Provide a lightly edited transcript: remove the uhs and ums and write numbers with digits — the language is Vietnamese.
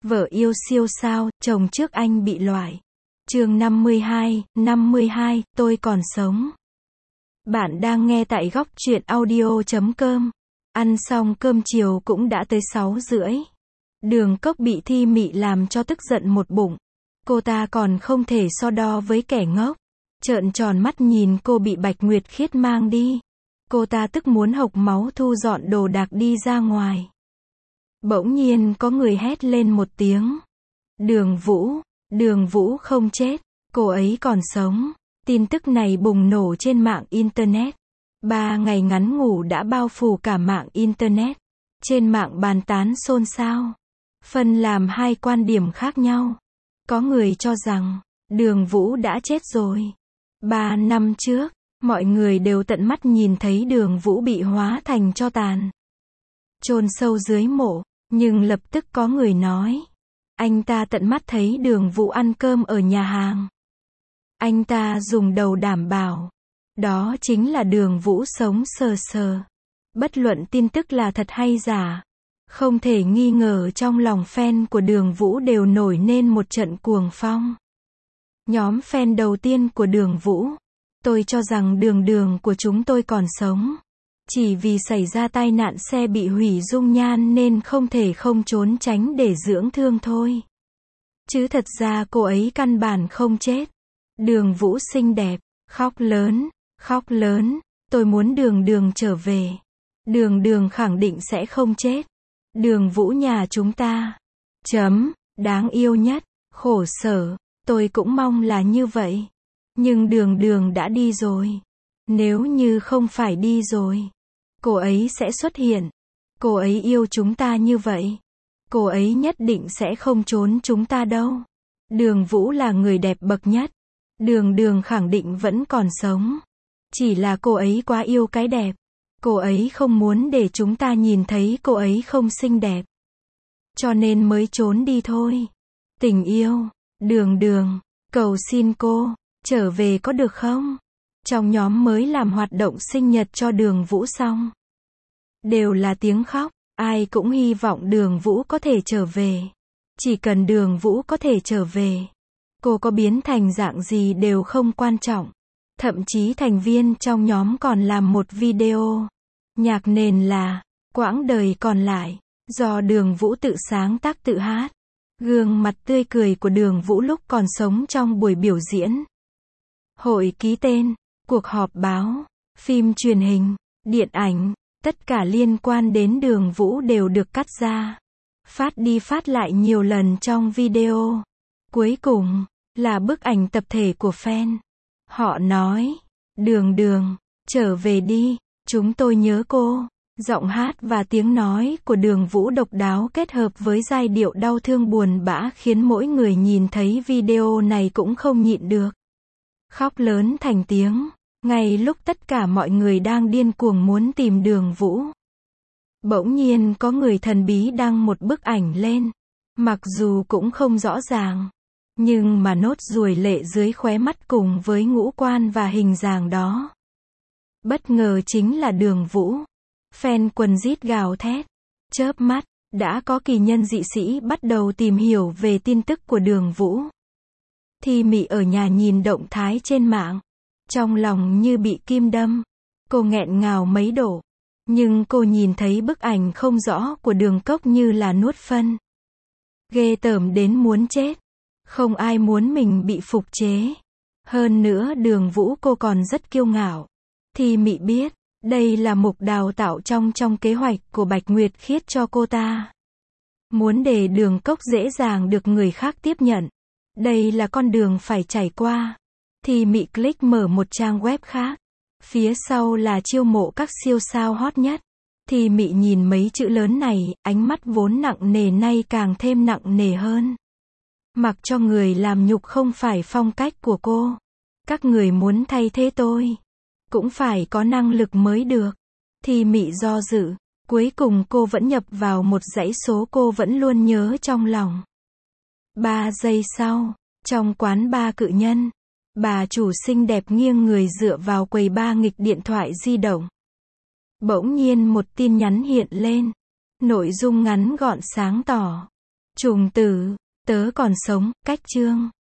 Vợ yêu siêu sao, chồng trước anh bị loại. Chương 52, tôi còn sống. Bạn đang nghe tại góc truyện audio.com. Ăn xong cơm chiều cũng đã tới 6:30. Đường Cốc bị Thi Mị làm cho tức giận một bụng. Cô ta còn không thể so đo với kẻ ngốc. Trợn tròn mắt nhìn cô bị Bạch Nguyệt Khiết mang đi. Cô ta tức muốn hộc máu thu dọn đồ đạc đi ra ngoài. Bỗng nhiên có người hét lên một tiếng. Đường Vũ không chết, cô ấy còn sống. Tin tức này bùng nổ trên mạng Internet. 3 ngày ngắn ngủ đã bao phủ cả mạng Internet. Trên mạng bàn tán xôn xao. Phân làm hai quan điểm khác nhau. Có người cho rằng, Đường Vũ đã chết rồi. 3 năm trước, mọi người đều tận mắt nhìn thấy Đường Vũ bị hóa thành tro tàn, chôn sâu dưới mộ. Nhưng lập tức có người nói, anh ta tận mắt thấy Đường Vũ ăn cơm ở nhà hàng. Anh ta dùng đầu đảm bảo, đó chính là Đường Vũ sống sờ sờ. Bất luận tin tức là thật hay giả, không thể nghi ngờ trong lòng fan của Đường Vũ đều nổi lên một trận cuồng phong. Nhóm fan đầu tiên của Đường Vũ, tôi cho rằng đường của chúng tôi còn sống. Chỉ vì xảy ra tai nạn xe bị hủy dung nhan nên không thể không trốn tránh để dưỡng thương thôi. Chứ thật ra cô ấy căn bản không chết. Đường Vũ xinh đẹp, khóc lớn, tôi muốn Đường trở về. Đường khẳng định sẽ không chết. Đường Vũ nhà chúng ta. Đáng yêu nhất, khổ sở, tôi cũng mong là như vậy. Nhưng Đường đã đi rồi. Nếu như không phải đi rồi, cô ấy sẽ xuất hiện. Cô ấy yêu chúng ta như vậy. Cô ấy nhất định sẽ không trốn chúng ta đâu. Đường Vũ là người đẹp bậc nhất. Đường khẳng định vẫn còn sống. Chỉ là cô ấy quá yêu cái đẹp. Cô ấy không muốn để chúng ta nhìn thấy cô ấy không xinh đẹp. Cho nên mới trốn đi thôi. Tình yêu, Đường, cầu xin cô, trở về có được không? Trong nhóm mới làm hoạt động sinh nhật cho Đường Vũ xong. Đều là tiếng khóc, ai cũng hy vọng Đường Vũ có thể trở về. Chỉ cần Đường Vũ có thể trở về, cô có biến thành dạng gì đều không quan trọng. Thậm chí thành viên trong nhóm còn làm một video. Nhạc nền là Quãng đời còn lại, do Đường Vũ tự sáng tác tự hát. Gương mặt tươi cười của Đường Vũ lúc còn sống trong buổi biểu diễn. Hội ký tên, cuộc họp báo, phim truyền hình, điện ảnh, tất cả liên quan đến Đường Vũ đều được cắt ra, phát đi phát lại nhiều lần trong video. Cuối cùng, là bức ảnh tập thể của fan. Họ nói, Đường, trở về đi, chúng tôi nhớ cô. Giọng hát và tiếng nói của Đường Vũ độc đáo kết hợp với giai điệu đau thương buồn bã khiến mỗi người nhìn thấy video này cũng không nhịn được. Khóc lớn thành tiếng, ngay lúc tất cả mọi người đang điên cuồng muốn tìm Đường Vũ. Bỗng nhiên có người thần bí đăng một bức ảnh lên. Mặc dù cũng không rõ ràng, nhưng mà nốt ruồi lệ dưới khóe mắt cùng với ngũ quan và hình dáng đó. Bất ngờ chính là Đường Vũ. Fan quần rít gào thét. Chớp mắt, đã có kỳ nhân dị sĩ bắt đầu tìm hiểu về tin tức của Đường Vũ. Thi Mị ở nhà nhìn động thái trên mạng. Trong lòng như bị kim đâm. Cô nghẹn ngào mấy độ. Nhưng cô nhìn thấy bức ảnh không rõ của Đường Cốc như là nuốt phân. Ghê tởm đến muốn chết. Không ai muốn mình bị phục chế. Hơn nữa Đường Vũ cô còn rất kiêu ngạo. Thi Mị biết, đây là mục đào tạo trong kế hoạch của Bạch Nguyệt Khiết cho cô ta. Muốn để Đường Cốc dễ dàng được người khác tiếp nhận. Đây là con đường phải trải qua. Thi Mị click mở một trang web khác. Phía sau là chiêu mộ các siêu sao hot nhất. Thi Mị nhìn mấy chữ lớn này, ánh mắt vốn nặng nề nay càng thêm nặng nề hơn. Mặc cho người làm nhục không phải phong cách của cô. Các người muốn thay thế tôi, cũng phải có năng lực mới được. Thi Mị do dự, cuối cùng cô vẫn nhập vào một dãy số cô vẫn luôn nhớ trong lòng. 3 giây sau, trong quán bar cự nhân, bà chủ xinh đẹp nghiêng người dựa vào quầy bar nghịch điện thoại di động. Bỗng nhiên một tin nhắn hiện lên. Nội dung ngắn gọn sáng tỏ. Trùng tử, tớ còn sống, cách chương.